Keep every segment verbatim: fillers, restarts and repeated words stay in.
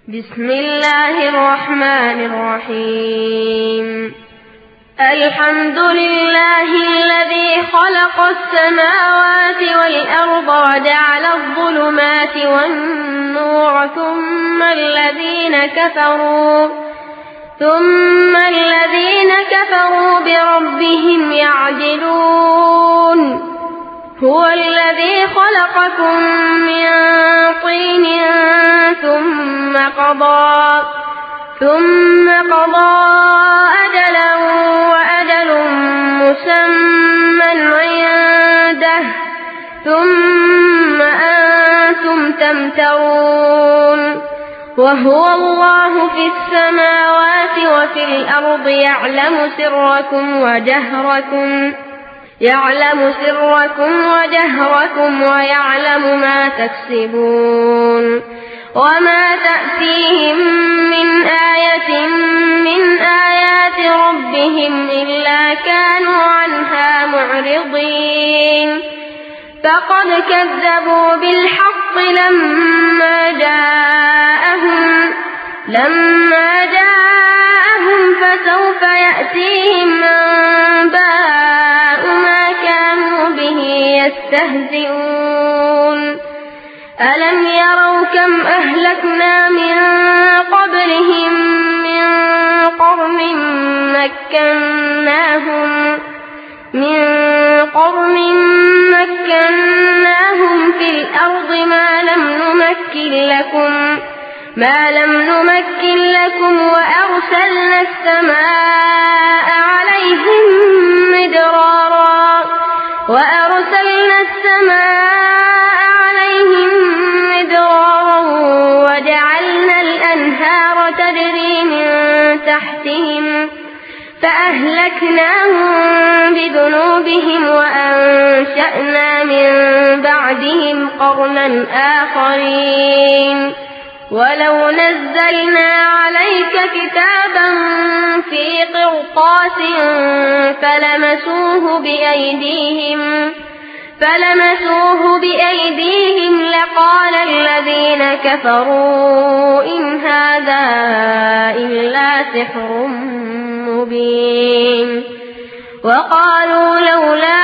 بسم الله الرحمن الرحيم. الحمد لله الذي خلق السماوات والأرض وجعل الظلمات والنور ثم الذين كفروا ثم الذين كفروا بربهم يعدلون. هو الذي خلقكم من طين ثم قضى ثم قضى أجلا وأجل مسمى عنده ثم أنتم تمترون. وهو الله في السماوات وفي الأرض يعلم سركم وجهركم يعلم سركم وجهركم ويعلم ما تكسبون. وما تأتيهم من آية من آيات ربهم إلا كانوا عنها معرضين. فقد كذبوا بالحق لما جاءهم لما جاءهم فسوف يأتيهم أنباء ما كانوا به يستهزئون. ألم يروا كم أهلكنا من قبلهم من قرن مكناهم من قرن مكناهم في الأرض ما لم نمكن لكم ما لم نمكن لكم وأرسلنا السماء عليهم مدرارا وأرسلنا السماء عليهم مدرارا وجعلنا الأنهار تجري من تحتهم فأهلكناهم بذنوبهم وأنشأنا من بعدهم قرنا آخرين. ولو نزلنا عليك كتابا في قرطاس فلمسوه بأيديهم فلمسوه بأيديهم لقال الذين كفروا إن هذا إلا سحر مبين. وقالوا لولا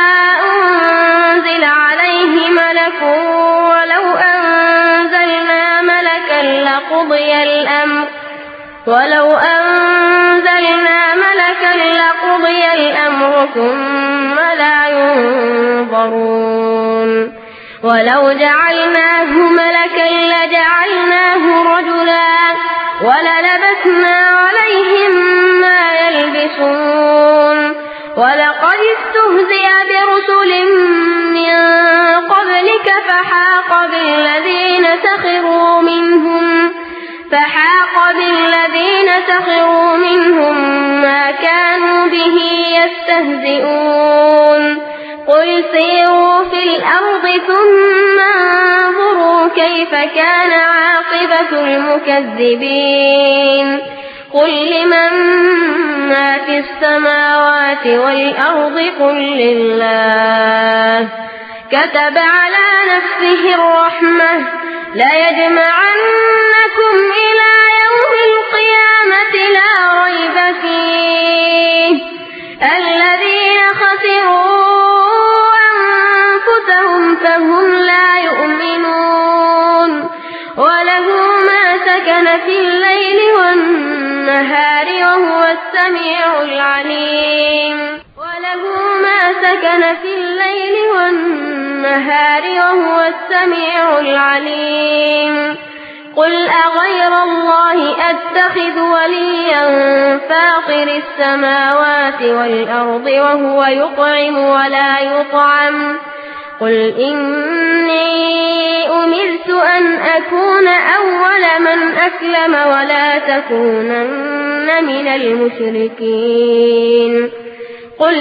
أنزل عليه ملك ولو أنزلنا ملكا لقضي الأمر ولو أنزلنا ملكا لقضي الأمر ثم لا ينظرون. ولو جعلناه ملكا لجعلناه رجلا وللبسنا عليهم ما يلبسون. ولقد استهزئ برسل من قبلك فحاق بالذين سخروا منهم فحاق بالذين سخروا منهم ما كانوا به يستهزئون. قل سيروا في الأرض ثم انظروا كيف كان عاقبة المكذبين. قل لمن ما في السماوات والأرض قل لله كتب على نفسه الرحمة ليجمعنكم إلى يوم القيامة لا ريب فيه. الذين خسروا أنفسهم فهم لا يؤمنون. وله ما سكن في الليل والنهار وهو السميع العليم وله ما سكن في الليل والنهار وهو السميع العليم. قل أغير الله أتخذ وليا فاطر السماوات والأرض وهو يطعم ولا يطعم. قل إني أمرت أن أكون أول من أسلم ولا تكونن من المشركين. قل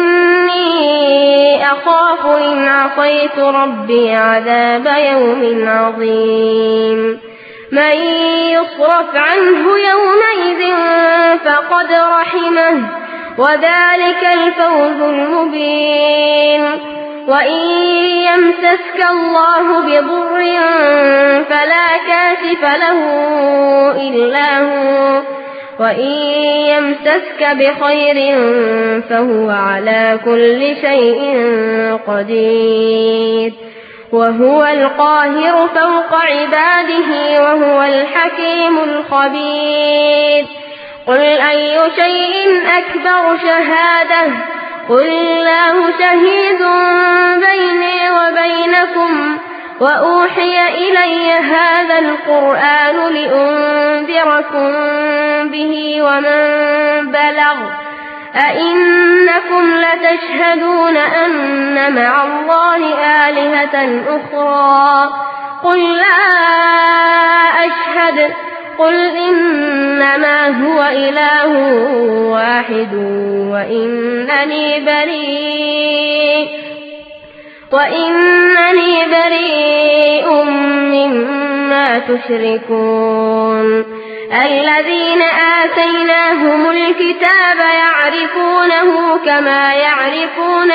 إني أخاف إن عصيت ربي عذاب يوم عظيم. من يصرف عنه يومئذ فقد رحمه وذلك الفوز المبين. وإن يمسسك الله بضر فلا كاشف له إلا هو وإن يمسسك بخير فهو على كل شيء قدير وهو القاهر فوق عباده وهو الحكيم الخبير قل أي شيء أكبر شهادة قل الله شهيد بيني وبينكم وأوحي إلي هذا القرآن لأنذركم به ومن بلغ أئنكم لتشهدون أن مع الله آلهة أخرى قل لا أشهد قل إنما هو إله واحد وإنني بريء وإنني بريء مما تشركون الذين آتيناهم الكتاب يعرفونه كما يعرفون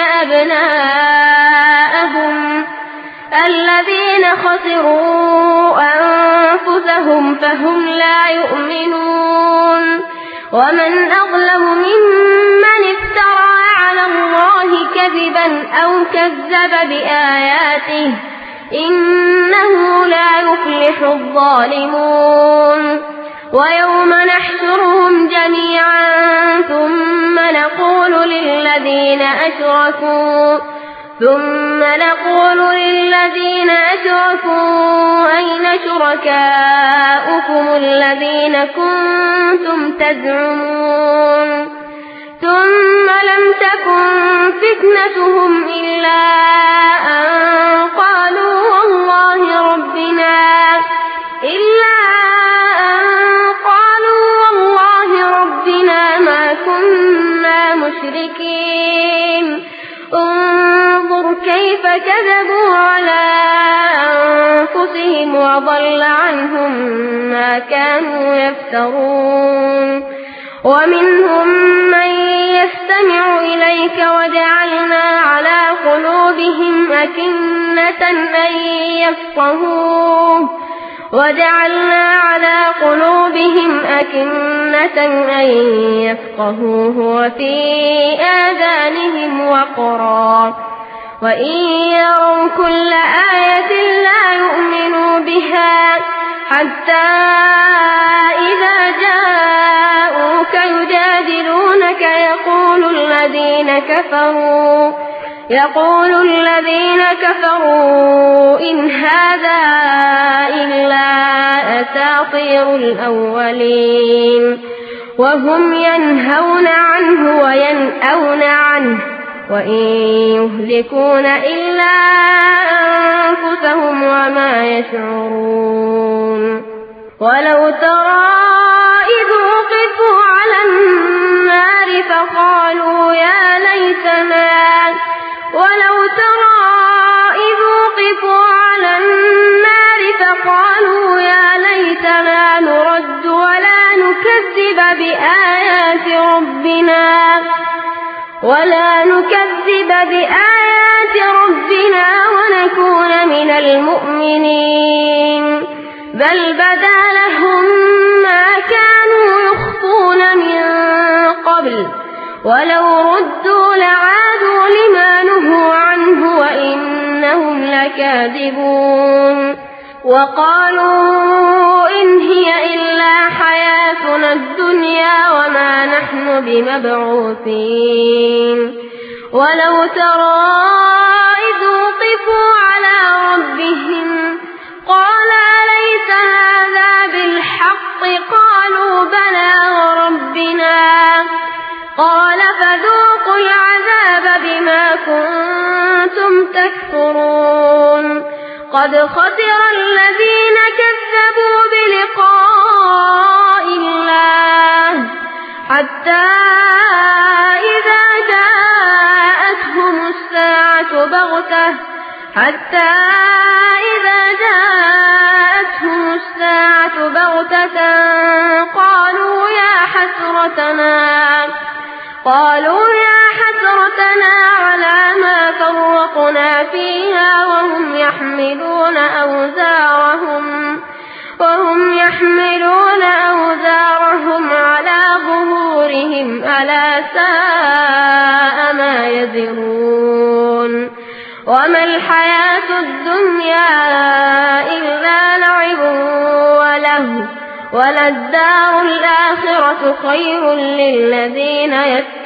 أبناءهم الذين خسروا أنفسهم فهم لا يؤمنون ومن أظلم ممن افترى على الله كذبا أو كذب بآياته إنه لا يفلح الظالمون ويوم نحشرهم جميعا ثم نقول للذين أشركوا ثم نقول للذين أشركوا أين شركاؤكم الذين كنتم تزعمون ثم لم تكن فتنتهم إلا أن قالوا والله ربنا إلا أن قالوا والله ربنا ما كنا مشركين انظر كيف كذبوا على أنفسهم وضل عنهم ما كانوا يفترون ومنهم من يستمع إليك وجعلنا على قلوبهم أكنة أن يفقهوه وجعلنا على قلوبهم أكنة أن يفقهوه وفي آذانهم وقرا وإن يروا كل آية لا يؤمنوا بها حتى إذا جاءوك يجادلونك يقول الذين كفروا يقول الذين كفروا إن هذا إلا أساطير الأولين وهم ينهون عنه وينأون عنه وإن يهلكون إلا أنفسهم وما يشعرون ولو ترى إذ وقفوا على النار فقالوا يا ليتنا ولو ترى إذ وقفوا على النار فقالوا يا ليتنا نرد ولا نكذب بآيات ربنا ولا نكذب بآيات ربنا ونكون من المؤمنين بل بدا لهم ما كانوا يخفون من قبل ولو ردوا لعادوا لما نهوا عنه وإنهم لكاذبون وقالوا إن هي إلا حياتنا الدنيا وما نحن بمبعوثين ولو ترى إذ وقفوا على ربهم قال أليس هذا بالحق قالوا بلى وربنا قال فذوقوا العذاب بما كنتم تكفرون قد خسر الذين كذبوا بلقاء الله حتى إذا جاءتهم الساعة بغتة حتى إذا جاءتهم الساعة بغتة قالوا يا حسرتنا قالوا يا حسرتنا على ما فرطنا فيها وهم يحملون أوزارهم وهم يحملون أوزارهم على ظهورهم ألا ساء ما يزرون وما الحياة الدنيا إلا لعب وله وللدار الآخرة خير للذين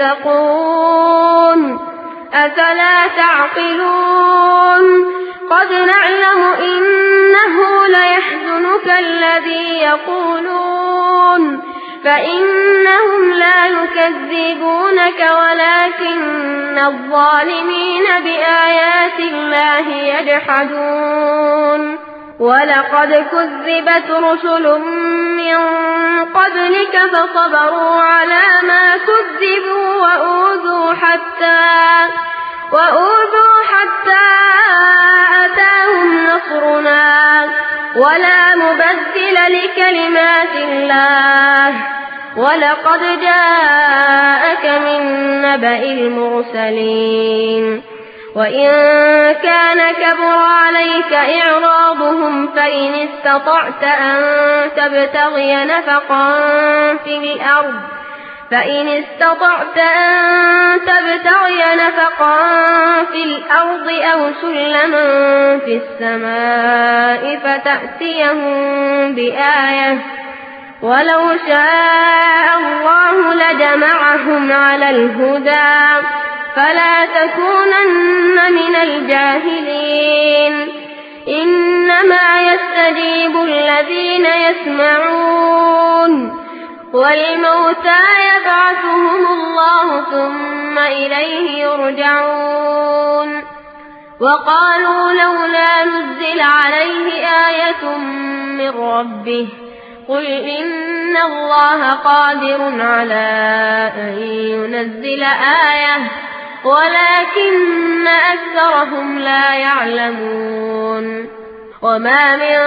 يتقون أفلا تعقلون قد نعلم إنه ليحزنك الذي يقولون فإنهم لا يكذبونك ولكن الظالمين بآيات الله يجحدون ولقد كذبت رسل من قبلك فصبروا على ما كذبوا وأوذوا حتى وأوذوا حتى أتاهم نصرنا ولا مبدل لكلمات الله ولقد جاءك من نبأ المرسلين وإن كان كبر عليك إعراضهم فإن استطعت أن تبتغي نفقا في الأرض فإن استطعت أن تبتغي نفقا في الأرض أو سلما في السماء فتأتيهم بآية ولو شاء الله لجمعهم على الهدى فلا تكونن من الجاهلين إنما يستجيب الذين يسمعون والموتى يبعثهم الله ثم إليه يرجعون وقالوا لولا نزل عليه آية من ربه قل إن الله قادر على أن ينزل آية ولكن أكثرهم لا يعلمون وما من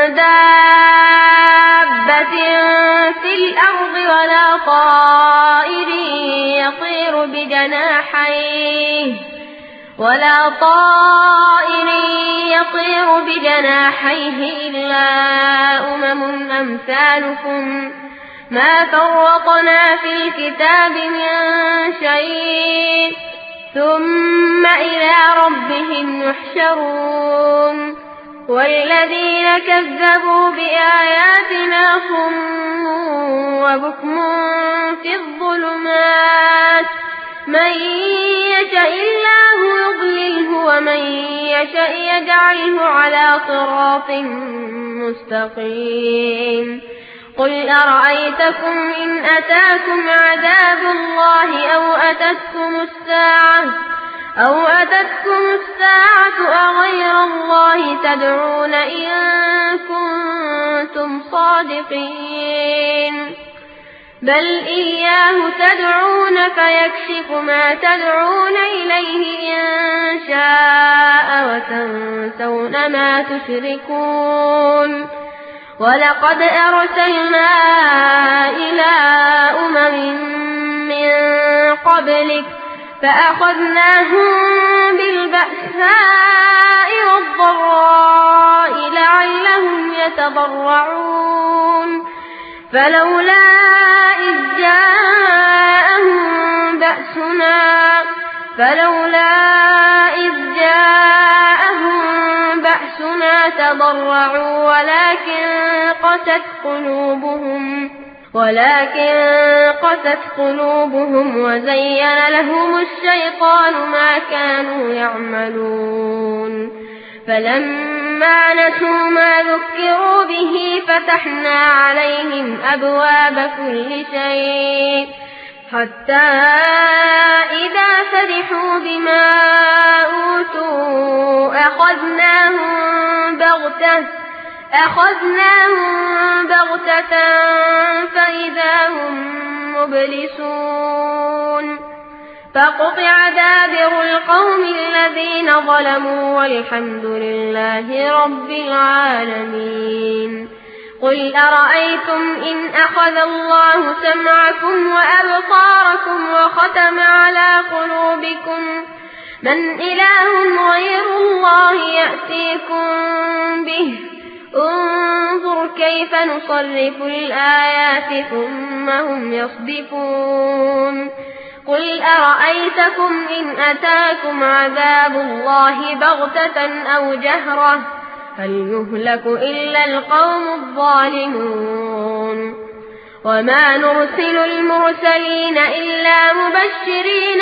دابة في الأرض ولا طائر يطير بجناحيه ولا طائر يطير بجناحيه إلا أمم أمثالكم ما فرطنا في الكتاب من شيء ثم إلى ربهم يحشرون والذين كذبوا بآياتنا صم وبكم في الظلمات من يشاء الله يضلله ومن يشاء يجعله على صراط مستقيم قل أرأيتكم إن أتاكم عذاب الله أو أتتكم الساعة أو أتتكم الساعة أغير الله تدعون إن كنتم صادقين بل إياه تدعون فيكشف ما تدعون إليه إن شاء وتنسون ما تشركون ولقد أرسلنا إلى أمم من قبلك فأخذناهم بالبأساء والضراء لعلهم يتضرعون فلولا إذ جاءهم بأسنا فلولا إذ جاءهم بأسنا تضرعوا ولكن قست قلوبهم ولكن قست قلوبهم وزين لهم الشيطان ما كانوا يعملون فلما نسوا ما ذكروا به فتحنا عليهم أبواب كل شيء حتى إذا فرحوا بما أوتوا أخذناهم بغتة أخذناهم بغتة فإذا هم مبلسون فقطع دابر القوم الذين ظلموا والحمد لله رب العالمين قل أرأيتم إن أخذ الله سمعكم وأبصاركم وختم على قلوبكم من إله غير الله يأتيكم به انظر كيف نصرف الآيات ثم هم يصدفون قل أرأيتكم إن أتاكم عذاب الله بغتة أو جهرة هل يهلك إلا القوم الظالمون وما نرسل المرسلين إلا مبشرين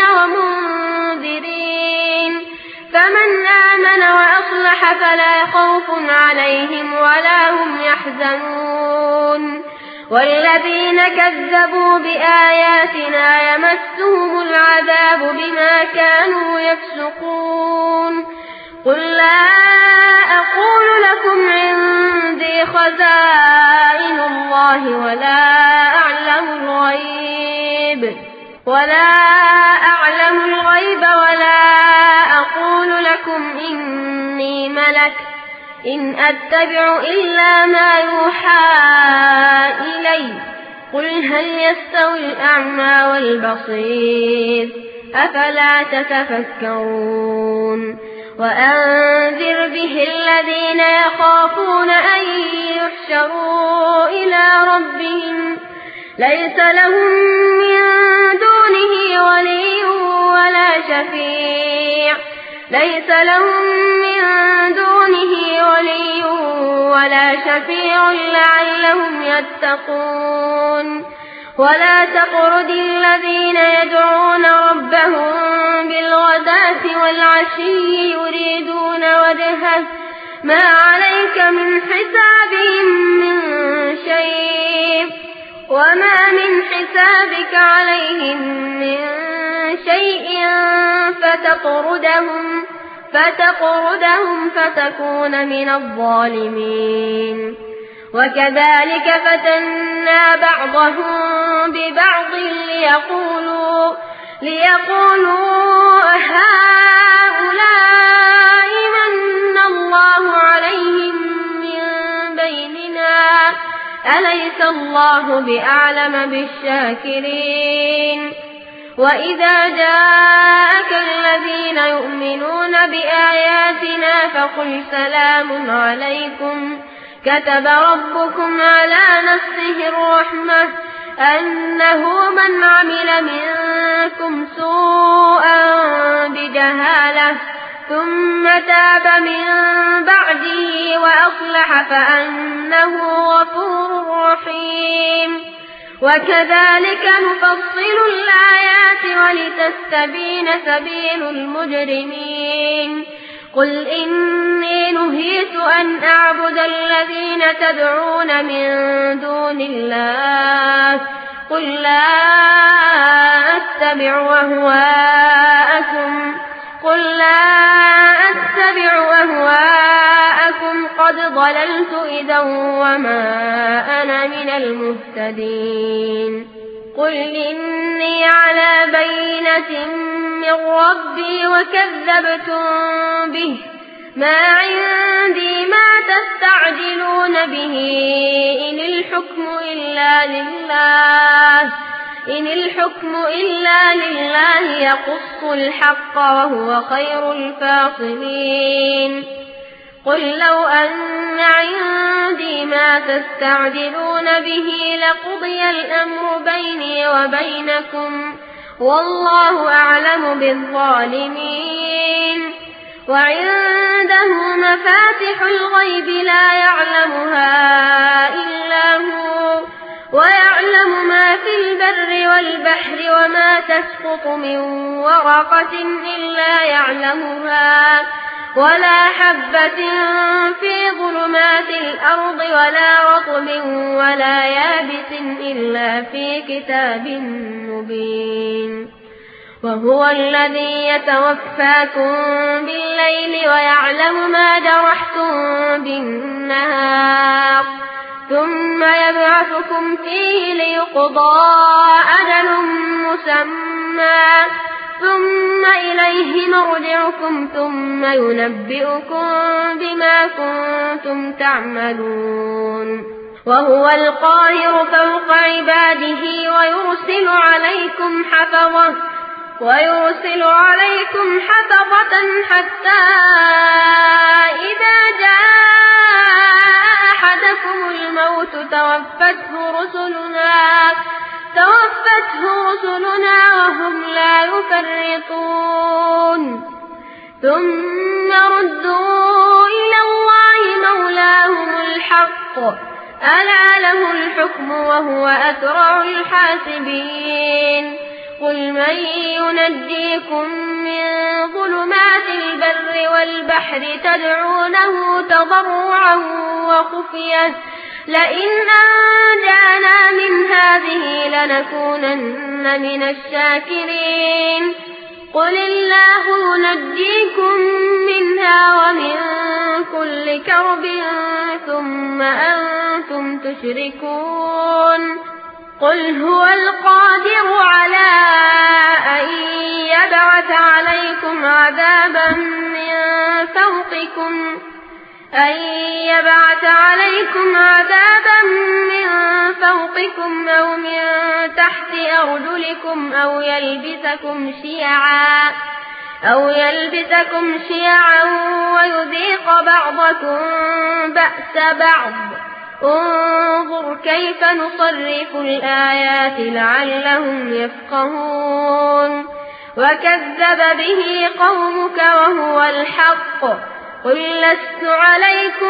ومنذرين فمن آمن وأصلح فلا خوف عليهم ولا هم يحزنون والذين كذبوا بآياتنا يمسهم العذاب بما كانوا يفسقون قل لا أقول لكم عندي خزائن الله ولا أعلم الغيب ولا أعلم الغيب ولا أقول لكم إني ملك إن أتبع إلا ما يوحى إلي قل هل يستوي الأعمى والبصير أفلا تتفكرون وأنذر به الذين يخافون أن يحشروا إلى ربهم ليس لهم من دونه ولي ولا شفيع ليس لهم من دونه ولي ولا شفيع لعلهم يتقون ولا تطرد الذين يدعون ربهم بالغداة والعشي يريدون وجهه ما عليك من حسابهم من شيء وما من حسابك عليهم من شيء فتطردهم فتطردهم فتكون من الظالمين وكذلك فتنا بعضهم ببعض ليقولوا ليقولوا هؤلاء من الله عليهم من بيننا أليس الله بأعلم بالشاكرين وإذا جاءك الذين يؤمنون بآياتنا فقل سلام عليكم كتب ربكم على نفسه الرحمة أنه من عمل منكم سوءا بجهالة ثم تاب من بعده وأصلح فأنه غفور رحيم وكذلك نفصل الآيات ولتستبين سبيل المجرمين قل إني نهيت أن أعبد الذين تدعون من دون الله قل لا أتبع أهواءكم قل لا أتبع أهواءكم قد ضللت إذا وما أنا من المهتدين قل إني على بينة من ربي وكذبتم به ما عندي ما تستعجلون به إن الحكم إلا لله إن الحكم إلا لله يقص الحق وهو خير الفاصلين قل لو أن عندي ما تستعجلون به لقضي الأمر بيني وبينكم والله أعلم بالظالمين وعنده مفاتح الغيب لا يعلمها إلا هو ويعلم ما في البر والبحر وما تسقط من ورقة إلا يعلمها ولا حبة في ظلمات الأرض ولا رطب ولا يابس إلا في كتاب مبين وهو الذي يتوفاكم بالليل ويعلم ما جرحتم بالنهار ثم يبعثكم فيه ليقضى أجل مسمى ثم إليه مرجعكم ثم ينبئكم بما كنتم تعملون وهو القاهر فوق عباده ويرسل عليكم حفظة ويرسل عليكم حفظة حتى إذا جاء أحدكم الموت توفته رسلنا توفته رسلنا وهم لا يفرطون ثم ردوا إلى الله مولاهم الحق ألا له الحكم وهو أسرع الحاسبين قل من ينجيكم من ظلمات البر والبحر تدعونه تضرعا وخفية لئن أنجانا من هذه لنكونن من الشاكرين قل الله ينجيكم منها ومن كل كرب ثم أنتم تشركون قل هو القادر على أن يبعث عليكم عذابا من فوقكم أن يبعث عليكم عذابا من فوقكم أو من تحت أرجلكم أو يلبسكم شيعا أو يلبسكم شيعا ويذيق بعضكم بأس بعض انظر كيف نصرف الآيات لعلهم يفقهون وكذب به قومك وهو الحق قل لست عليكم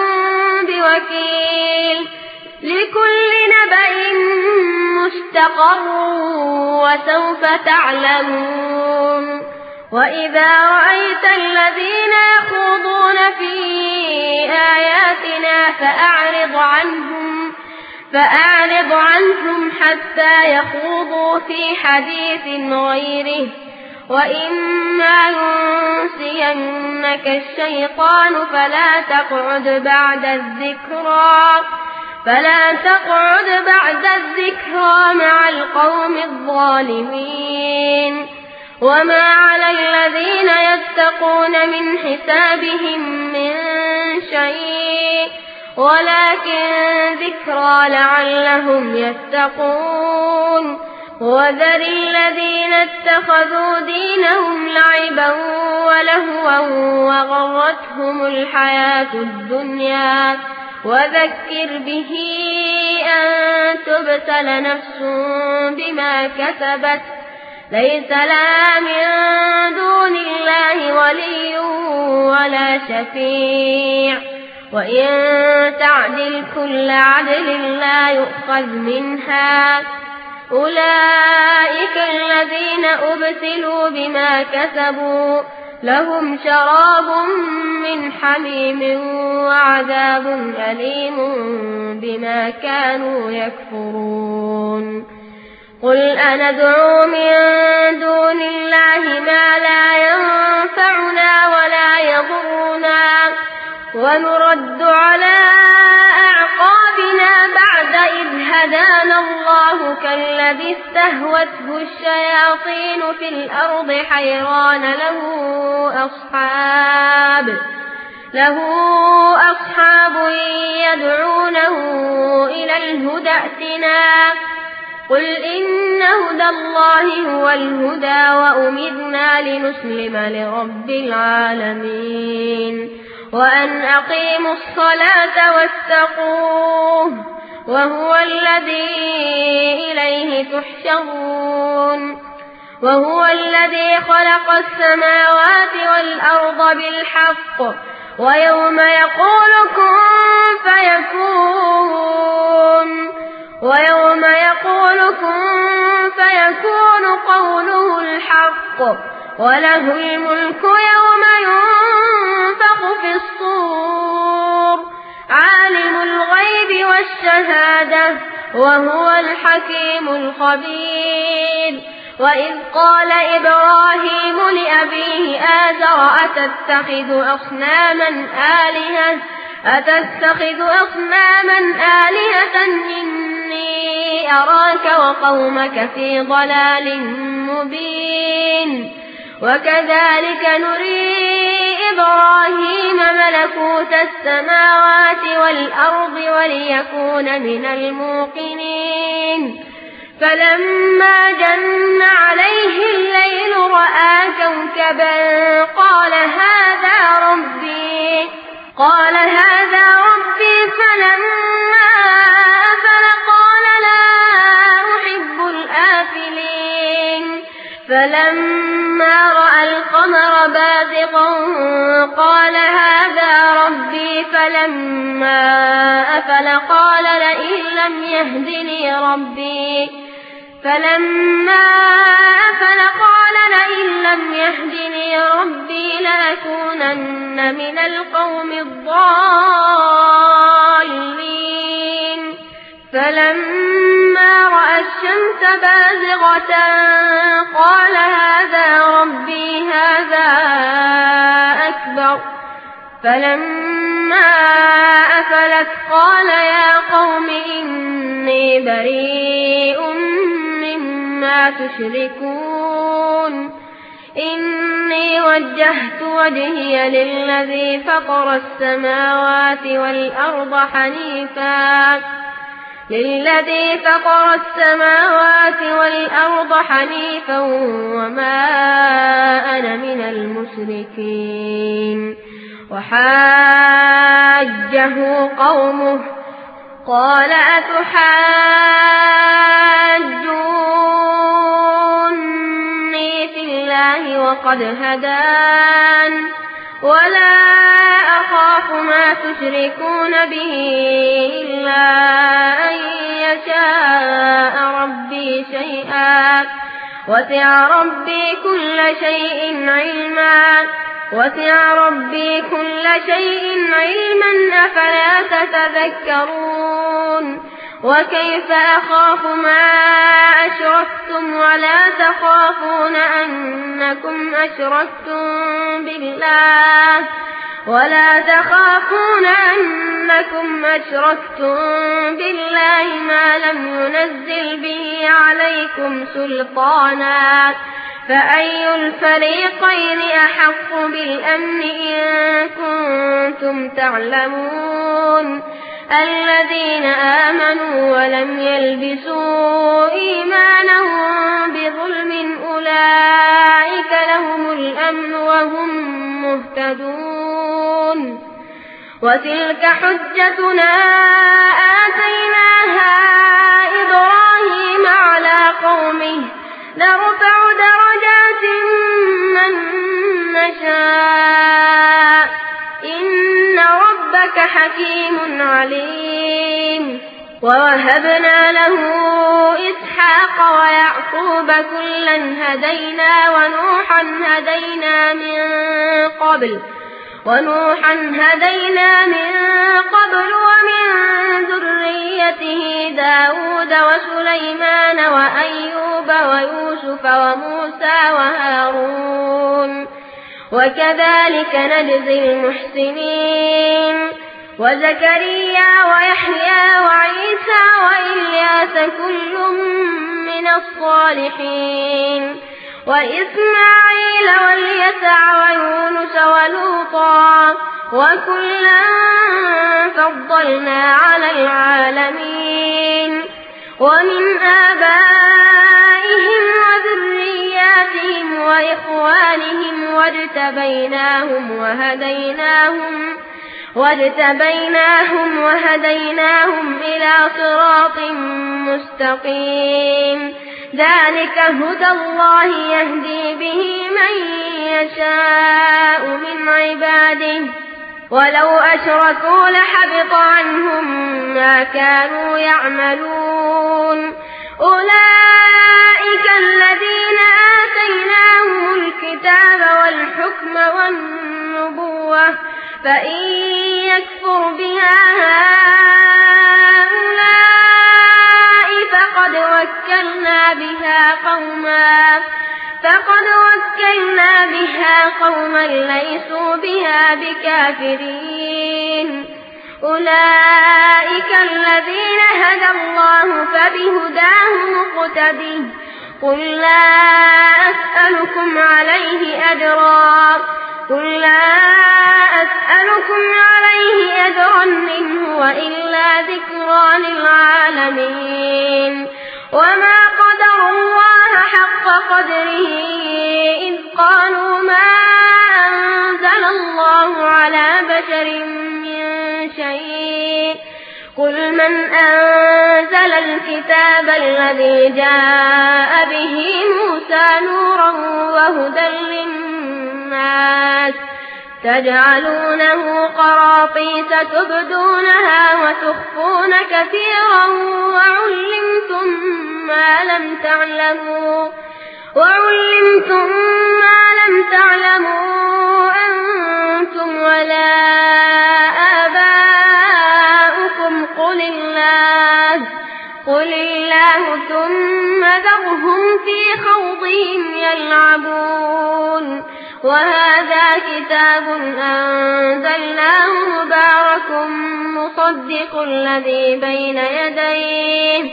بوكيل لكل نبأ مستقر وسوف تعلمون وإذا رأيت الذين يخوضون في آياتنا فأعرض عنهم فأعرض عنهم حتى يخوضوا في حديث غيره وإما ينسينك الشيطان فلا تقعد بعد الذكرى فلا تقعد بعد الذكرى مع القوم الظالمين وما على الذين يتقون من حسابهم من شيء ولكن ذكرى لعلهم يتقون وذر الذين اتخذوا دينهم لعبا ولهوا وغرتهم الحياة الدنيا وذكر به أن تبتل نفس بما كسبت ليس لها من دون الله ولي ولا شفيع وإن تعدل كل عدل لا يؤخذ منها أولئك الذين أبسلوا بما كسبوا لهم شراب من حميم وعذاب أليم بما كانوا يكفرون قل أندعو من دون الله ما لا ينفعنا ولا يضرنا ونرد على أعقابنا بعد إذ هدانا الله كالذي استهوته الشياطين في الأرض حيران له أصحاب له أصحاب يدعونه إلى الهدى ائتنا قل إن هدى الله هو الهدى وأمرنا لنسلم لرب العالمين وأن أقيموا الصلاة واتقوه وهو الذي إليه تحشرون وهو الذي خلق السماوات والأرض بالحق ويوم يقول كن فيكون ويوم يقول كن فيكون قوله الحق وله الملك يوم ينفخ في الصور عالم الغيب والشهادة وهو الحكيم الخبير وإذ قال إبراهيم لأبيه آزر أتتخذ أصناما آلهة أتتخذ أصناما آلهة إني أراك وقومك في ضلال مبين وكذلك نري إبراهيم ملكوت السماوات والأرض وليكون من الموقنين فلما جن عليه الليل رأى كوكبا قال هذا ربي قال هذا ربي فلما أفل قال لا أحب الآفلين فلما رأى القمر بازغا قال هذا ربي فلما أفل قال لئن لم يهدني ربي فلما أفل قال لئن لم يهدني ربي لأكونن من القوم الضالين فلما رأى الشمس بازغة قال هذا ربي هذا أكبر فلما أفلت قال يا قوم إني بريء مما تشركون إني وجهت وجهي للذي فطر السماوات والأرض حنيفا للذي فطر السماوات والأرض حنيفا وما أنا من المشركين وحاجه قومه قال أتحاجوني في الله وقد هدان ولا أخاف ما تشركون به إلا أن يشاء ربي شيئا وسع ربي كل شيء علما وسع ربي كل شيء علما أفلا تتذكرون وكيف أخاف ما أشركتم ولا تخافون أنكم أشركتم بالله ولا تخافون أنكم أشركتم بالله ما لم ينزل به عليكم سلطانا فأي الفريقين أحق بالأمن إن كنتم تعلمون الذين آمنوا ولم يلبسوا إيمانهم بظلم أولئك لهم الأمن وهم مهتدون وتلك حجتنا آتيناها إبراهيم على قومه نرفع درجات من نشاء إن ربك حكيم عليم ووهبنا له إسحاق ويعقوب كلا هدينا ونوحا هدينا من قبل ونوحا هدينا من قبل ومن ذريته داود وسليمان وأيوب ويوسف وموسى وهارون وكذلك نجزي المحسنين وزكريا ويحيى وعيسى وإلياس كل من الصالحين وإسماعيل واليسع ويونس ولوطا وكلا فضلنا على العالمين ومن آبائهم وذرياتهم وإخوانهم واجتبيناهم وهديناهم واجتبيناهم وهديناهم إلى صراط مستقيم ذلك هدى الله يهدي به من يشاء من عباده ولو أشركوا لحبط عنهم ما كانوا يعملون أولئك الذين آتيناهم الكتاب والحكم والنبوة فإن يكفر بها هؤلاء فقد وكلنا بها قوما فقد وكلنا بها قوما ليسوا بها بكافرين أولئك الذين هدى الله فبهداه مقتده قل لا أسألكم عليه أجرا قل لا أسألكم عليه أجرا إن هو إلا ذكرى للعالمين وما قدروا الله حق قدره إذ قالوا ما أنزل الله على بشر من شيء قل من أنزل الكتاب الذي جاء به موسى نورا وهدى للناس تجعلونه قراطيس تبدونها وتخفون كثيرا وعلمتم ما لم تعلموا وعلمتم ما لم تعلموا أنتم ولا آباؤكم قل الله قل الله ثم ذرهم في خوضهم يلعبون وهذا كتاب أنزلناه مبارك مصدق الذي بين يديه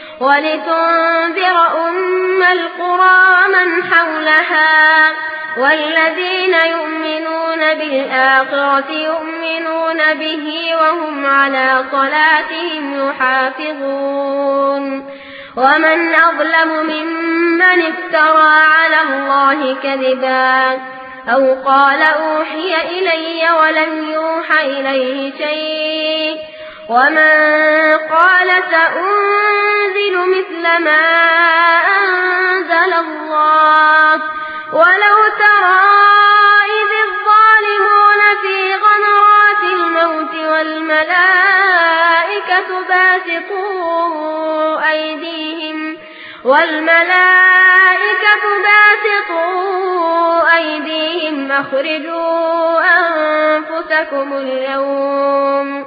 ولتنذر أم القرى ومن حولها والذين يؤمنون بالآخرة يؤمنون به وهم على صلاتهم يحافظون ومن أظلم ممن افترى على الله كذبا أو قال أوحي إلي ولم يوحى إليه شيء ومن قال سأنزل مثل ما أنزل الله ولو ترى إذ الظالمون في غمرات الموت والملائكة باسطوا أيديهم والملائكة باسطوا أيديهم أخرجوا أنفسكم اليوم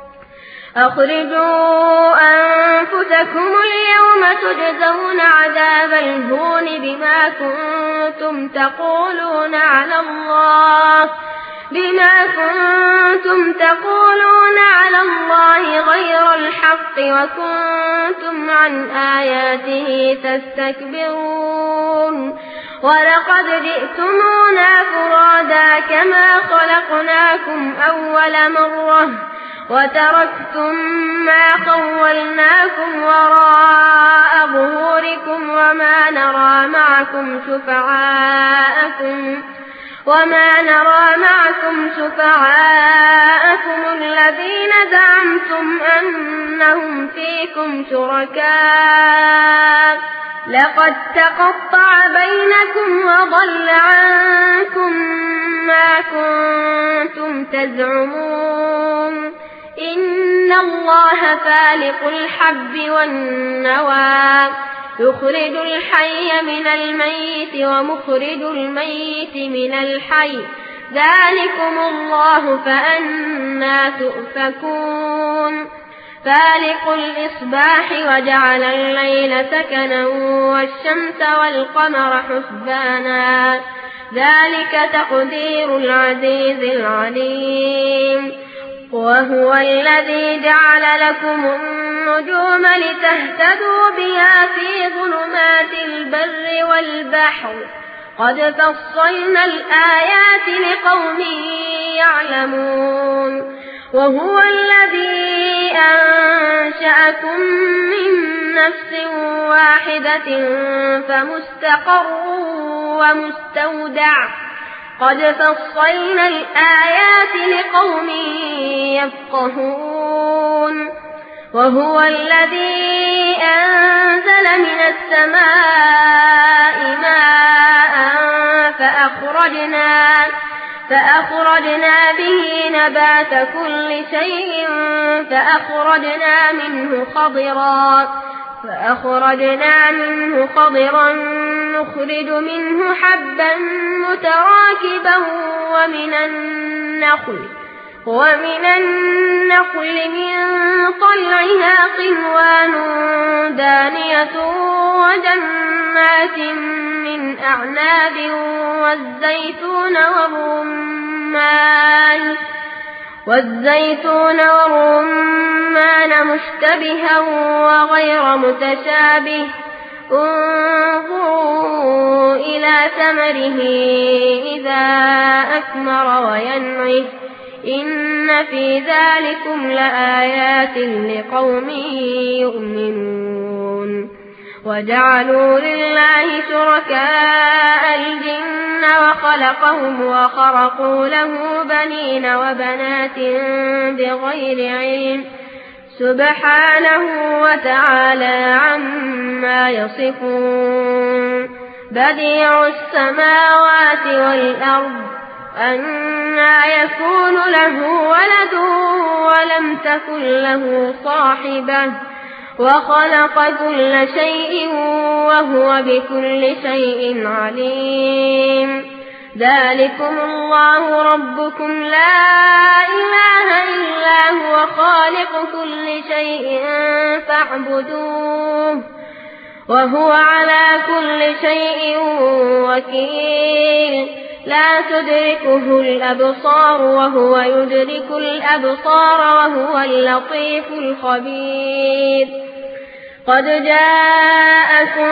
أخرجوا أنفسكم اليوم تجزون عذاب الهون بما كنتم تقولون على الله بما كنتم تقولون على الله غير الحق وكنتم عن آياته تستكبرون ولقد جئتمونا فرادا كما خلقناكم أول مرة وتركتم ما خولناكم وراء ظهوركم وما نرى معكم شفعاءكم وما نرى معكم شفعاءكم الذين زعمتم أنهم فيكم شركاء لقد تقطع بينكم وضل عنكم ما كنتم تزعمون إن الله فالق الحب والنوى يخرج الحي من الميت ومخرج الميت من الحي ذلكم الله فأنى تؤفكون فالق الإصباح وجعل الليل سكنا والشمس والقمر حسبانا ذلك تقدير العزيز العليم وهو الذي جعل لكم النجوم لتهتدوا بها في ظلمات البر والبحر قد فصلنا الآيات لقوم يعلمون وهو الذي أنشأكم من نفس واحدة فمستقر ومستودع قد فصلنا الآيات لقوم يفقهون وهو الذي أنزل من السماء ماء فأخرجنا فأخرجنا به نبات كل شيء فأخرجنا منه خضرا فأخرجنا منه خضرا نخرج منه حبا متراكبا ومن النخل ومن النخل من طلعها قنوان دانية وجنات من أعناب والزيتون والرمان والزيتون والرمان مشتبها وغير متشابه انظروا إلى ثمره إذا أثمر وينعه إن في ذلكم لآيات لقوم يؤمنون وجعلوا لله شركاء الجن وخلقهم وخرقوا له بنين وبنات بغير علم سبحانه وتعالى عما يصفون بديع السماوات والأرض أنى يكون له ولد ولم تكن له صاحبة وخلق كل شيء وهو بكل شيء عليم ذلكم الله ربكم لا إله إلا هو خالق كل شيء فاعبدوه وهو على كل شيء وكيل لا تدركه الأبصار وهو يدرك الأبصار وهو اللطيف الخبير قد جاءكم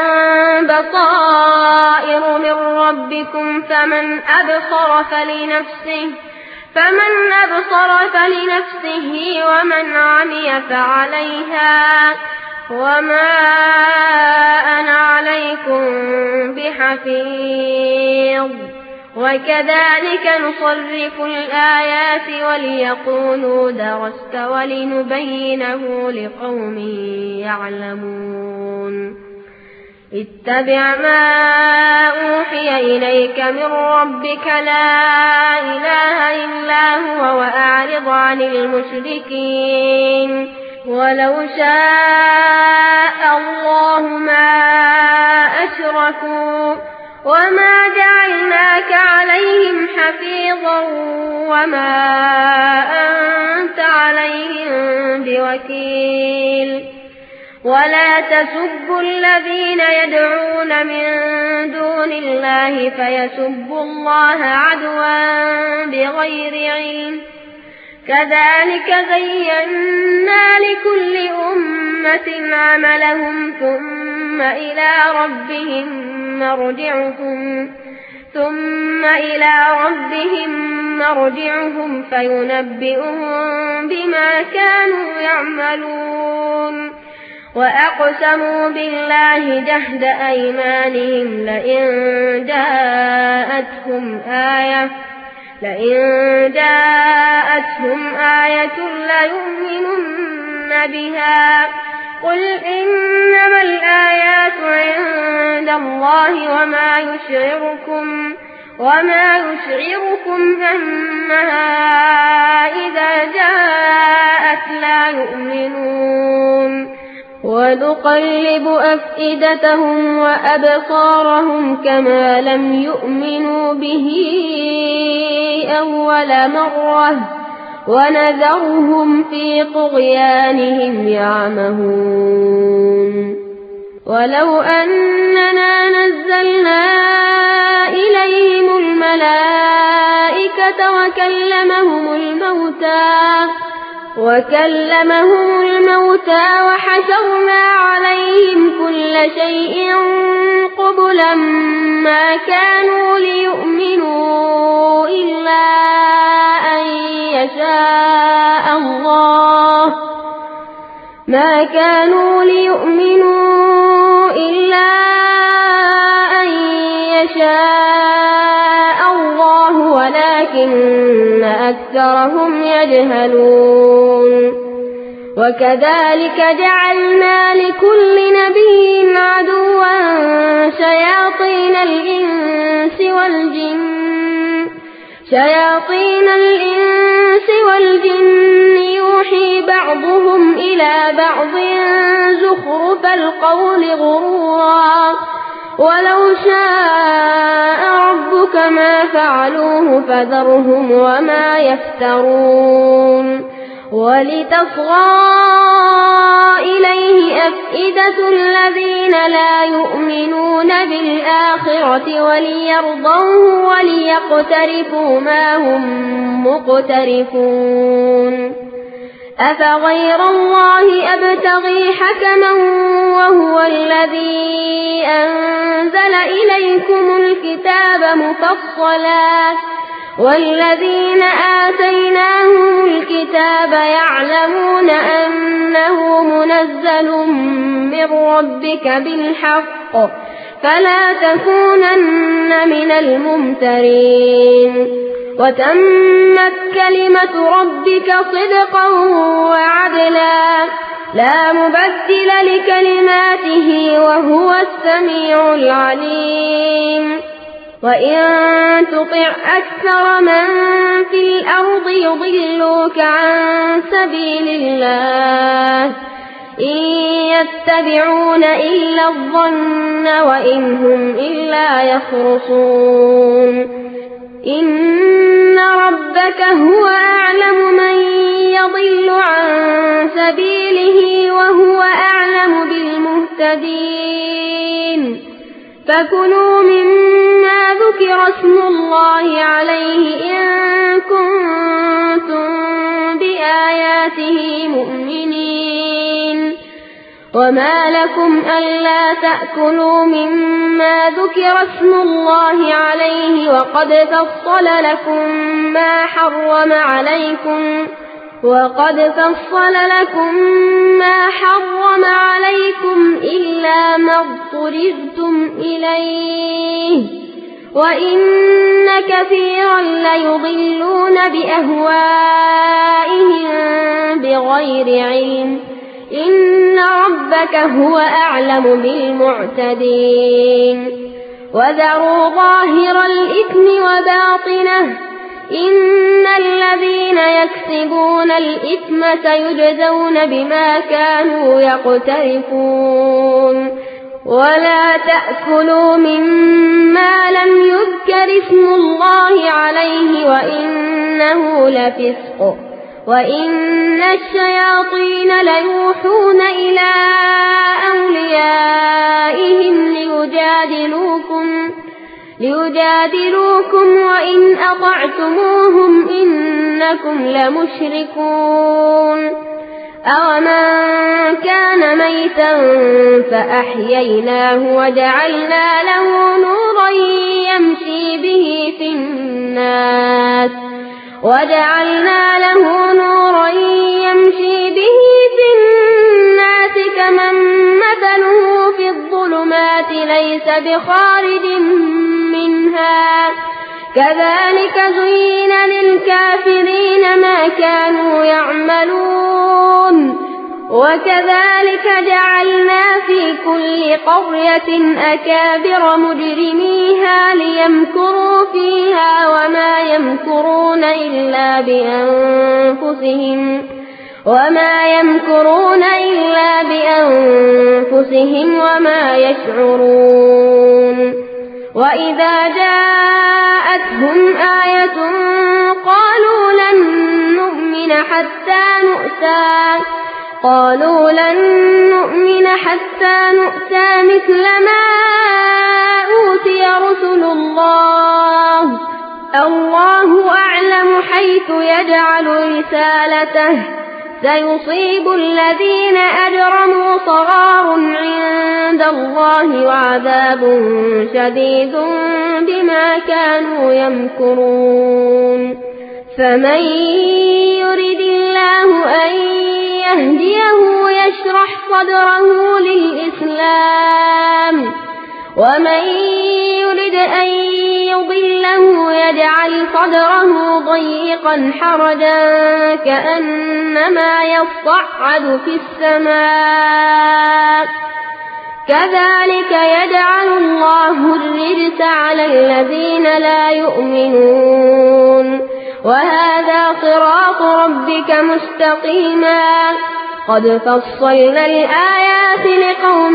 بصائر من ربكم فمن أبصر فلنفسه فمن أبصر فلنفسه ومن عمي فعليها وما أنا عليكم بحفيظ وكذلك نصرف الآيات وليقولوا درست ولنبينه لقوم يعلمون اتبع ما أوحي إليك من ربك لا إله إلا هو وأعرض عن المشركين ولو شاء الله ما أشركوا وما جعلناك عليهم حفيظا وما أنت عليهم بوكيل ولا تسبوا الذين يدعون من دون الله فيسبوا الله عدوا بغير علم كذلك زينا لكل أمة عملهم ثم إلى ربهم مرجعهم ثم إلى ربهم مرجعهم فينبئهم بما كانوا يعملون وأقسموا بالله جهد أيمانهم لئن جاءتهم آية لئن جاءتهم آية ليؤمنن بها قل إنما الآيات عند الله وما يشعركم وما يشعركم أنها إذا جاءت لا يؤمنون ونقلب أفئدتهم وأبصارهم كما لم يؤمنوا به أول مرة ونذرهم في طغيانهم يعمهون ولو أننا نزلنا إليهم الملائكة وكلمهم الموتى وكلمهم الموتى وحشرنا عليهم كل شيء قبلا ما كانوا ليؤمنوا إلا أن يشاء الله ما كانوا ليؤمنوا إلا أن يشاء الله ولكن أكثرهم يجهلون وكذلك جعلنا لكل نبي عدوا شياطين الإنس والجن شياطين الإنس والجن يوحي بعضهم إلى بعض زخرف القول غرورا ولو شاء ربك ما فعلوه فذرهم وما يفترون ولتصغى إليه أفئدة الذين لا يؤمنون بالآخرة وليرضوه وليقترفوا ما هم مقترفون أفغير الله أبتغي حكما وهو الذي ونزل إليكم الكتاب مفصلا والذين آتيناهم الكتاب يعلمون أنه منزل من ربك بالحق فلا تكونن من الممترين وتمت كلمة ربك صدقا وعدلا لا مبدل لكلماته وهو السميع العليم وإن تطع أكثر من في الأرض يضلوك عن سبيل الله إن يتبعون إلا الظن وإن هم إلا يخرصون إن ربك هو أعلم من يضل عن سبيله وهو أعلم بالمهتدين فكلوا مما ذكر اسم الله عليه إن كنتم بآياته مؤمنين وما لكم ألا تأكلوا مما ذكر اسم الله عليه وقد فصل لكم ما حرم عليكم وقد فصل لكم ما حرم عليكم إلا ما اضطررتم إليه وإن كثيرا ليضلون بأهوائهم بغير علم إن ربك هو أعلم بالمعتدين وذروا ظاهر الإثم وباطنه إن الذين يكسبون الإثم سيجزون بما كانوا يقترفون ولا تأكلوا مما لم يذكر اسم الله عليه وإنه لفسق وإن الشياطين ليوحون إلى أوليائهم ليجادلوكم ليجادلوكم وإن أطعتموهم إنكم لمشركون أومن كان ميتا فأحييناه وجعلنا له نورا يمشي به في الناس وجعلنا له نورا يمشي به في الناس كمن مثله في الظلمات ليس بخارج منها كذلك زين للكافرين ما كانوا يعملون وكذلك جعلنا في كل قرية أكابر مجرميها ليمكروا فيها وما يمكرون إلا بأنفسهم وما يمكرون إلا بأنفسهم وما يشعرون وإذا جاءتهم آية قالوا لن نؤمن حتى نؤتى قالوا لن نؤمن حتى نؤتى مثل ما أوتي رسل الله الله أعلم حيث يجعل رسالته سيصيب الذين أجرموا صغار عند الله وعذاب شديد بما كانوا يمكرون فمن يرد الله أن يهديه يشرح صدره للإسلام ومن يرد أن يضله يجعل صدره ضيقا حرجا كأنما يصعد في السماء كذلك يجعل الله الرجس على الذين لا يؤمنون وهذا صراط ربك مستقيما قد فصلنا الآيات لقوم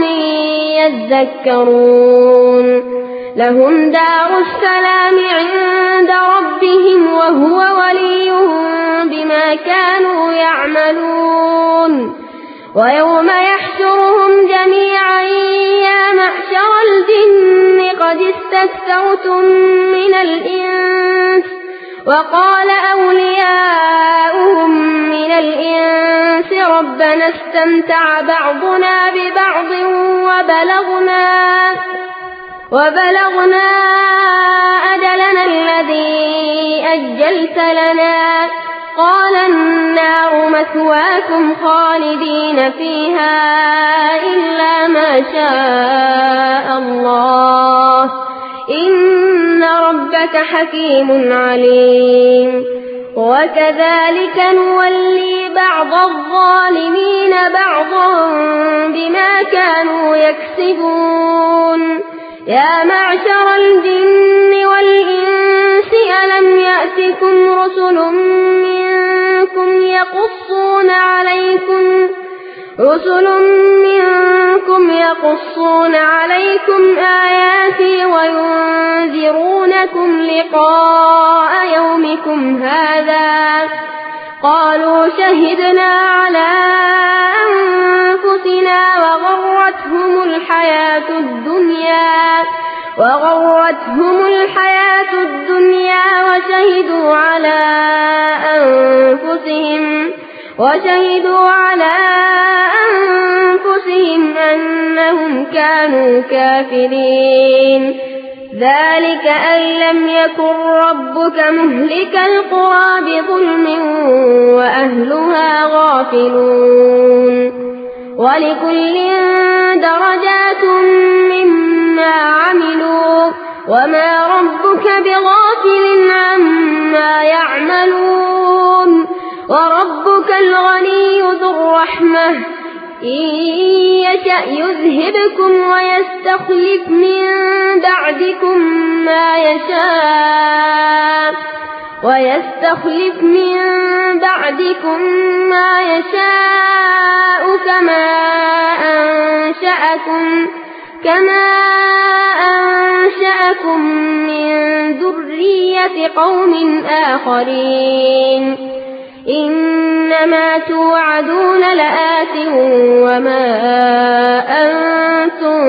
يذكرون لهم دار السلام عند ربهم وهو وليهم بما كانوا يعملون ويوم يحشرهم جميعا يا معشر الجن قد استكثرتم من الإنس وقال أولياؤهم من الإنس ربنا استمتع بعضنا ببعض وبلغنا وبلغنا أجلنا الذي أجلت لنا قال النار مثواكم خالدين فيها إلا ما شاء الله إن ربك حكيم عليم وكذلك نولي بعض الظالمين بعضا بما كانوا يكسبون يا معشر الجن والإنس ألم يأتكم رسل منكم يقصون عليكم رسل منكم يقصون عليكم آياتي وينذرونكم لقاء يومكم هذا قالوا شهدنا على أنفسنا وغرتهم الحياة الدنيا وغرتهم الحياة الدنيا وشهدوا على أنفسهم وشهدوا على أنفسهم أنهم كانوا كافرين ذلك أن لم يكن ربك مهلك القرى بظلم وأهلها غافلون ولكل درجات مما عملوا وما ربك بغافل عما يعملون وربك الغني ذو الرحمة إن يشأ يذهبكم ويستخلف من بعدكم ما يشاء ويستخلف من بعدكم ما يشاء كما أنشأكم كما أنشأكم من ذرية قوم آخرين إنما توعدون لآت وما أنتم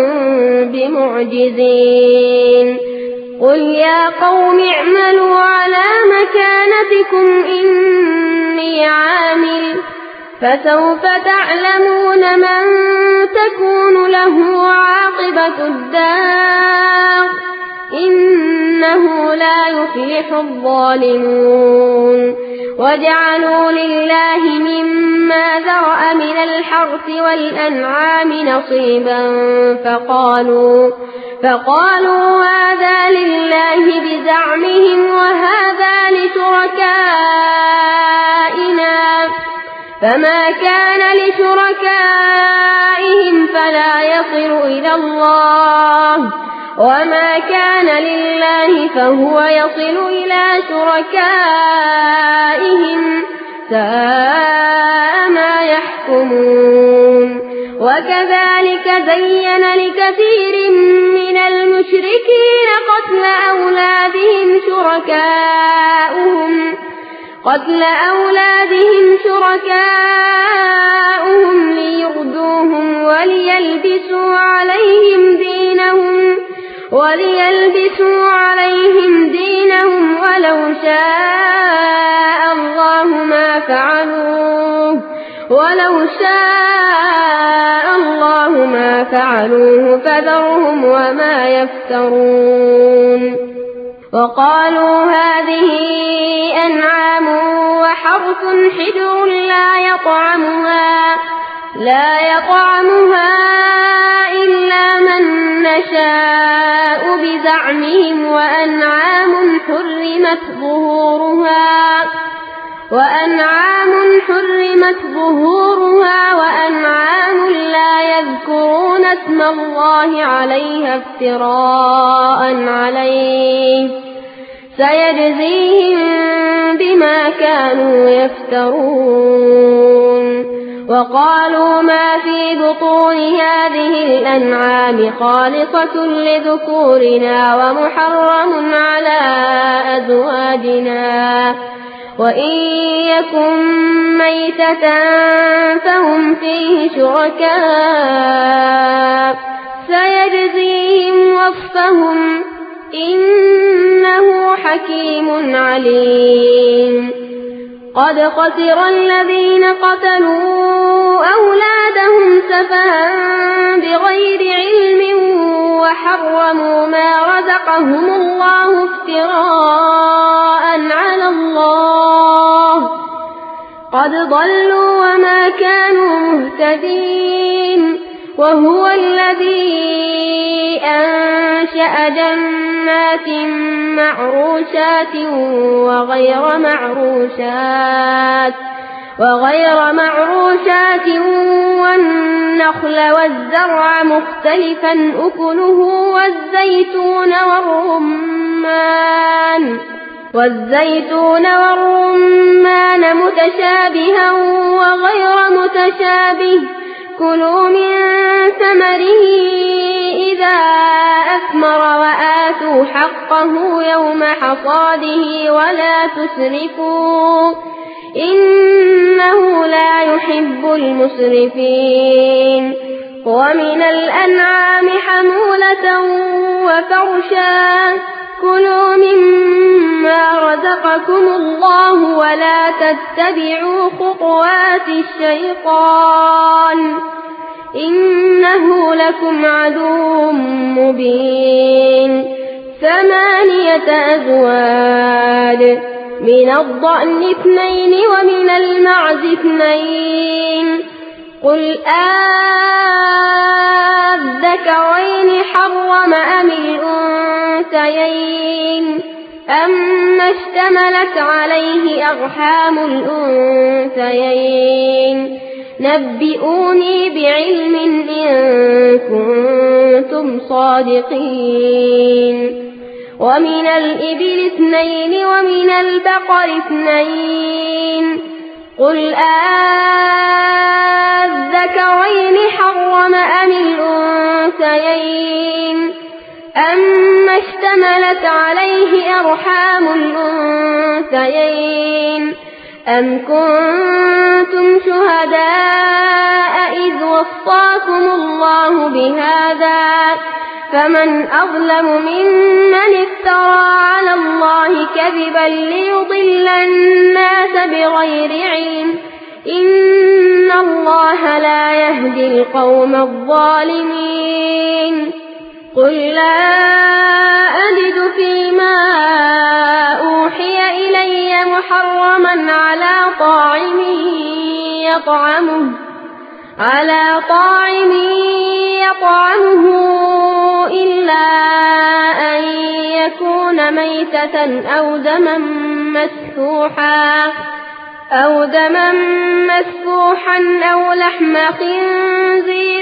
بمعجزين قل يا قوم اعملوا على مكانتكم إني عامل فسوف تعلمون من تكون له عاقبة الدار إنه لا يفلح الظالمون وجعلوا لله مما ذرأ من الحرث والأنعام نصيبا فقالوا فقالوا هذا لله بزعمهم وهذا لشركائنا فما كان لشركائهم فلا يصل إلى الله وما كان لله فهو يصل إلى شركائهم ساء ما يحكمون وكذلك زين لكثير من المشركين قتل أولادهم شركاؤهم قتل أولادهم شركاؤهم ليردوهم وليلبسوا عليهم دينهم وليلبسوا عليهم دينهم ولو شاء الله ما فعلوه ولو شاء الله ما فعلوه فذرهم وما يفترون وقالوا هذه أنعام وحرث حجر لا يطعمها لا يطعمها إلا من نشاء بزعمهم وأنعام حرمت ظهورها وأنعام حرمت ظهورها وأنعام لا يذكرون اسم الله عليها افتراء عليه سيجزيهم بما كانوا يفترون وقالوا ما في بطون هذه الأنعام خالصة لذكورنا ومحرم على أزواجنا وإن يكن ميتة فهم فيه شركاء سيجزيهم وصفهم إنه حكيم عليم قد خسر الذين قتلوا أولادهم سفها بغير علم وحرموا ما رزقهم الله افتراء على الله قد ضلوا وما كانوا مهتدين. وهو الذي أنشأ جنات معروشات وغير معروشات وغير معروشات والنخل والزرع مختلفا أكله والزيتون والرمان والزيتون والرمان متشابها وغير متشابه كلوا من ثمره إذا أثمر وآتوا حقه يوم حصاده ولا تسرفوا إنه لا يحب المسرفين. ومن الأنعام حمولة وفرشا كلوا مما رزقكم الله ولا تتبعوا خطوات الشيطان إنه لكم عدو مبين. ثمانية أزواج من الضأن اثنين ومن المعز اثنين قل أذكرين حرم أم الأنثيين أما اشتملت عليه أرحام الأنثيين نبئوني بعلم إن كنتم صادقين. ومن الإبل اثنين ومن البقر اثنين قل أذكرين حرم أم الأنثيين أما اشتملت عليه أرحام الأنثيين أم كنتم شهداء إذ وصاكم الله بهذا فمن أظلم ممن افترى على الله كذبا ليضل الناس بغير علم إن الله لا يهدي القوم الظالمين. قل لا أجد فيما أوحي إلي محرما على طاعم يطعمه على طاعم يطعمه إلا أن يكون ميتة أو دما مسفوحا أو دما مسفوحا أو لحم خنزير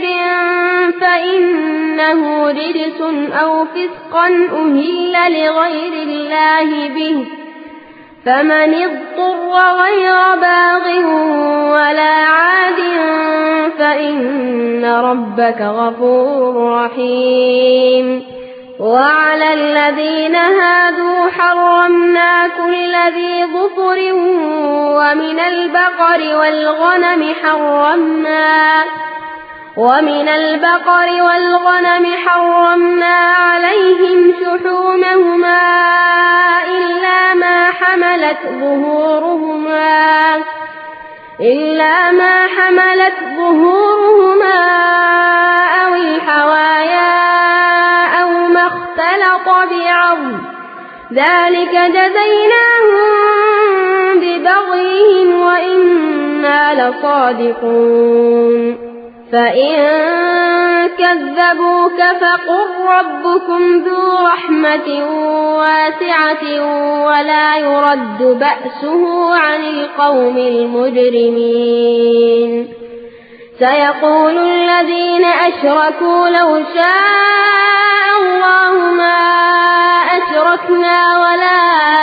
فإنه رجس أو فسقا أهل لغير الله به فمن اضطر غير باغ ولا عاد فإن ربك غفور رحيم. وعلى الذين هادوا حرمنا كل ذي ظفر ومن البقر والغنم حرمنا ومن البقر والغنم حرمنا عليهم شحومهما إلا ما حملت ظهورهما إلا ما حملت ظهورهما أو الحوايا أو ما اختلط بعظم ذلك جزيناهم ببغيهم وإنا لصادقون. فإن كذبوك فقل ربكم ذو رحمة واسعة ولا يرد بأسه عن القوم المجرمين. سيقول الذين أشركوا لو شاء الله ما أشركنا ولا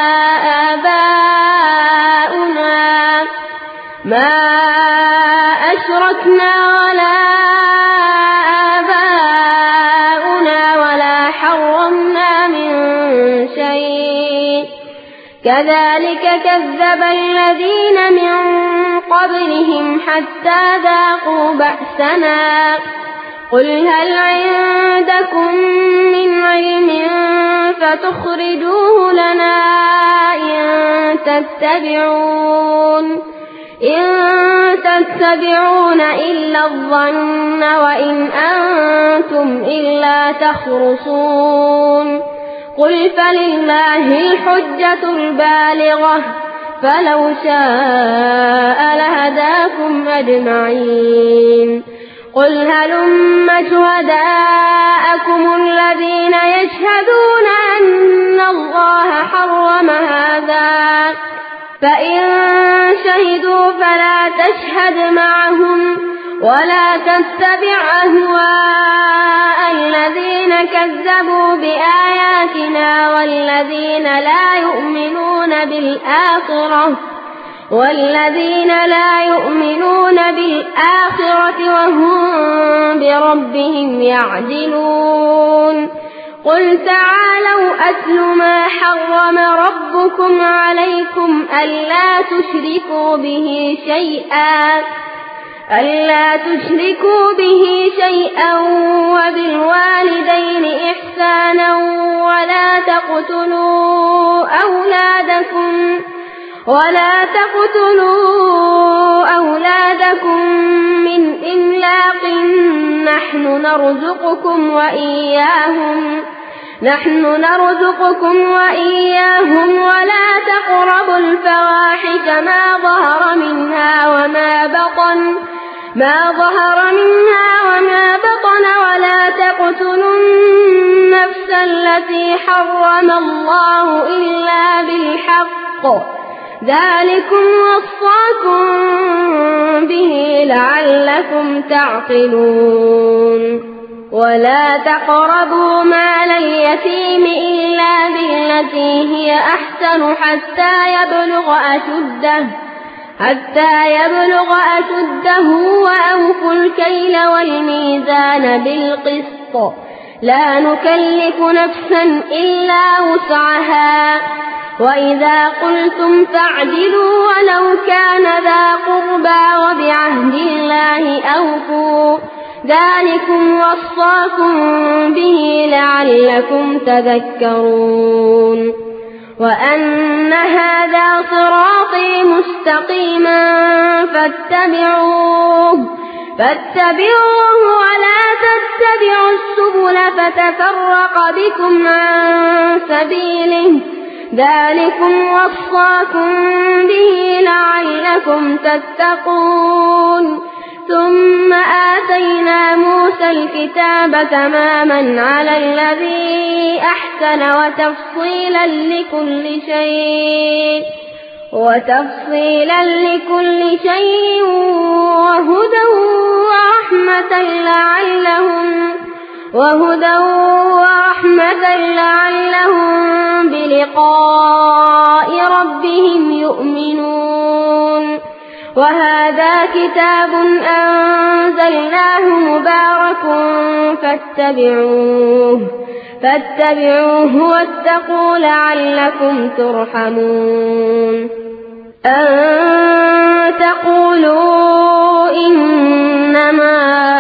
آباؤنا ما أشركنا ولا آباؤنا ولا حرمنا من شيء كذلك كذب الذين من قبلهم حتى ذاقوا بأسنا. قل هل عندكم من علم فتخرجوه لنا إن تتبعون إن تتبعون إلا الظن وإن أنتم إلا ولا تخرصون قل فلله الحجة البالغة فلو شاء لهداكم أجمعين قل هلم شهداءكم الذين يشهدون أن الله حرم هذا فإن شهدوا فلا تشهد معهم ولا تتبع أهواء الذين كذبوا بآياتنا والذين لا يؤمنون بالآخرة والذين لا يؤمنون بالآخرة وهم بربهم يعدلون قل تعالوا أتل ما حرم ربكم عليكم ألا تشركوا به شيئا ألا تشركوا به شيئا وبالوالدين إحسانا ولا تقتلوا أولادكم ولا تقتلوا أولادكم من إملاق نحن نرزقكم وإياهم نحن نرزقكم وإياهم ولا تقربوا الفواحش ما ظهر منها وما بطن ما ظهر منها وما بطن ولا تقتلوا النفس التي حرم الله إلا بالحق ذلكم وصاكم به لعلكم تعقلون ولا تقربوا مال اليتيم إلا بالتي هي أحسن حتى يبلغ أشده حتى يبلغ أشده وأوفوا الكيل والميزان بالقسط لا نكلف نفسا إلا وسعها وإذا قلتم فاعدلوا ولو كان ذا قربى وبعهد الله أوفوا ذلكم وصاكم به لعلكم تذكرون وأن هذا صراطي مستقيما فاتبعوه فاتبعوه ولا تتبعوا السبل فتفرق بكم عن سبيله ذلكم وصاكم به لعلكم تتقون ثم آتينا موسى الكتاب تماما على الذي أحسن وتفصيلا لكل شيء وتفصيلا لكل شيء وهدى ورحمة لعلهم وهدى ورحمة لعلهم بلقاء ربهم يؤمنون وهذا كتاب أنزلناه مبارك فاتبعوه فاتبعوه واتقوا لعلكم ترحمون أن تقولوا إنما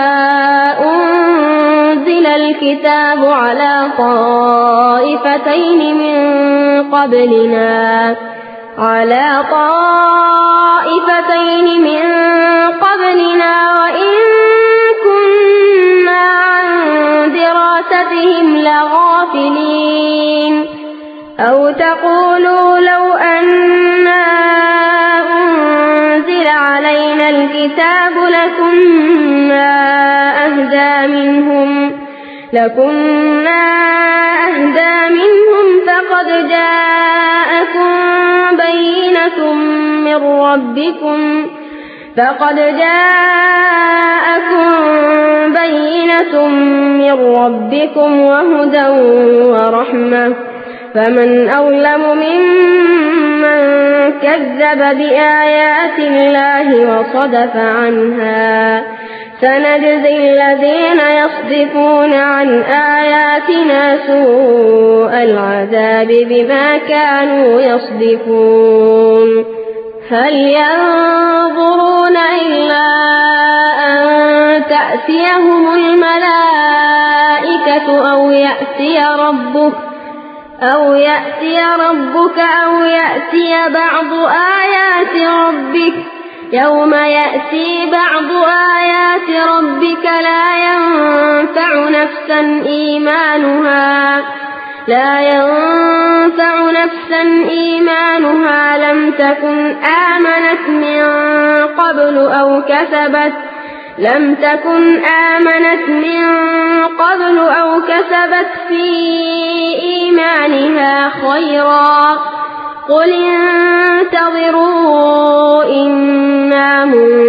أنزل الكتاب على طائفتين من قبلنا على طائفتين من قبلنا وإن كنا عن دراستهم لغافلين أو تقولوا لو أنا أنزل علينا الكتاب لكنا أهدى منهم لكنا أهدى منهم فقد جاءكم بينة من ربكم فقد جاءكم بينة من ربكم وهدى ورحمة فمن أظلم ممن كذب بآيات الله وصدف عنها سنجزي الذين يصدفون عن آياتنا سوء العذاب بما كانوا يصدفون هل ينظرون إلا أن تأتيهم الملائكة أو يأتي ربك أو يأتي ربك أو يأتي بعض آيات ربك يوم يأتي بعض آيات ربك لا ينفع نفسا إيمانها لا ينفع نفسا إيمانها لم تكن آمنت من قبل أو كسبت لم تكن آمنت من قبل أو كسبت في إيمانها خيرا قل انتظروا إنا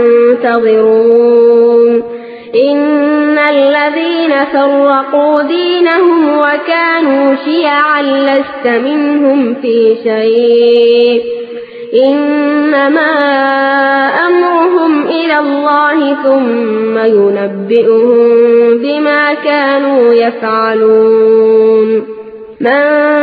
منتظرون إن الذين فرقوا دينهم وكانوا شيعا لست منهم في شيء إنما أمرهم إلى الله ثم ينبئهم بما كانوا يفعلون من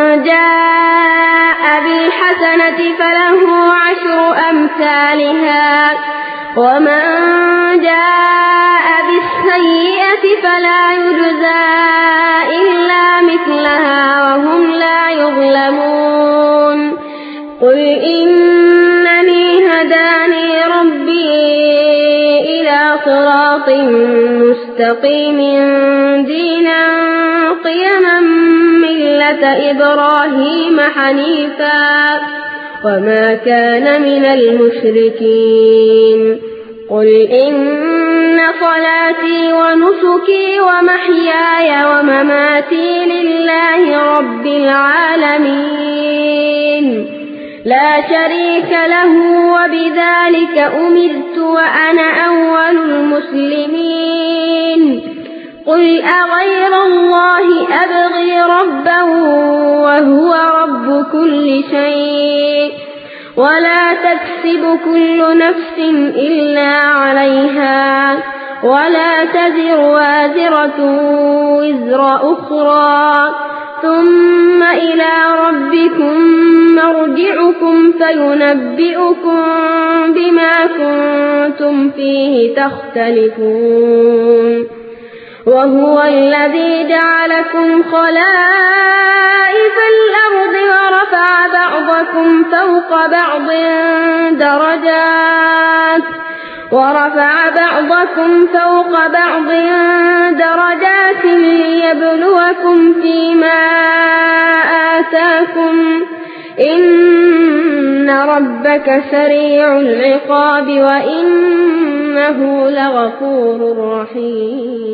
جاء بالحسنة فله عشر أمثالها ومن جاء بالسيئة فلا يجزى إلا مثلها وهم لا يظلمون قل إنني هداني ربي إلى صراط مستقيم دينا قيما ملة إبراهيم حنيفا وما كان من المشركين قل إن صلاتي ونسكي ومحياي ومماتي لله رب العالمين لا شريك له وبذلك أمرت وأنا أول المسلمين قل أغير الله أبغي ربا وهو رب كل شيء ولا تكسب كل نفس إلا عليها ولا تزر وازرة وزر أخرى ثم إلى ربكم مرجعكم فينبئكم بما كنتم فيه تختلفون وهو الذي جعلكم خلائف الأرض ورفع بعضكم فوق بعض درجات ورفع بعضكم فوق بعض درجات ليبلوكم فيما آتاكم إن ربك سريع العقاب وإنه لغفور رحيم.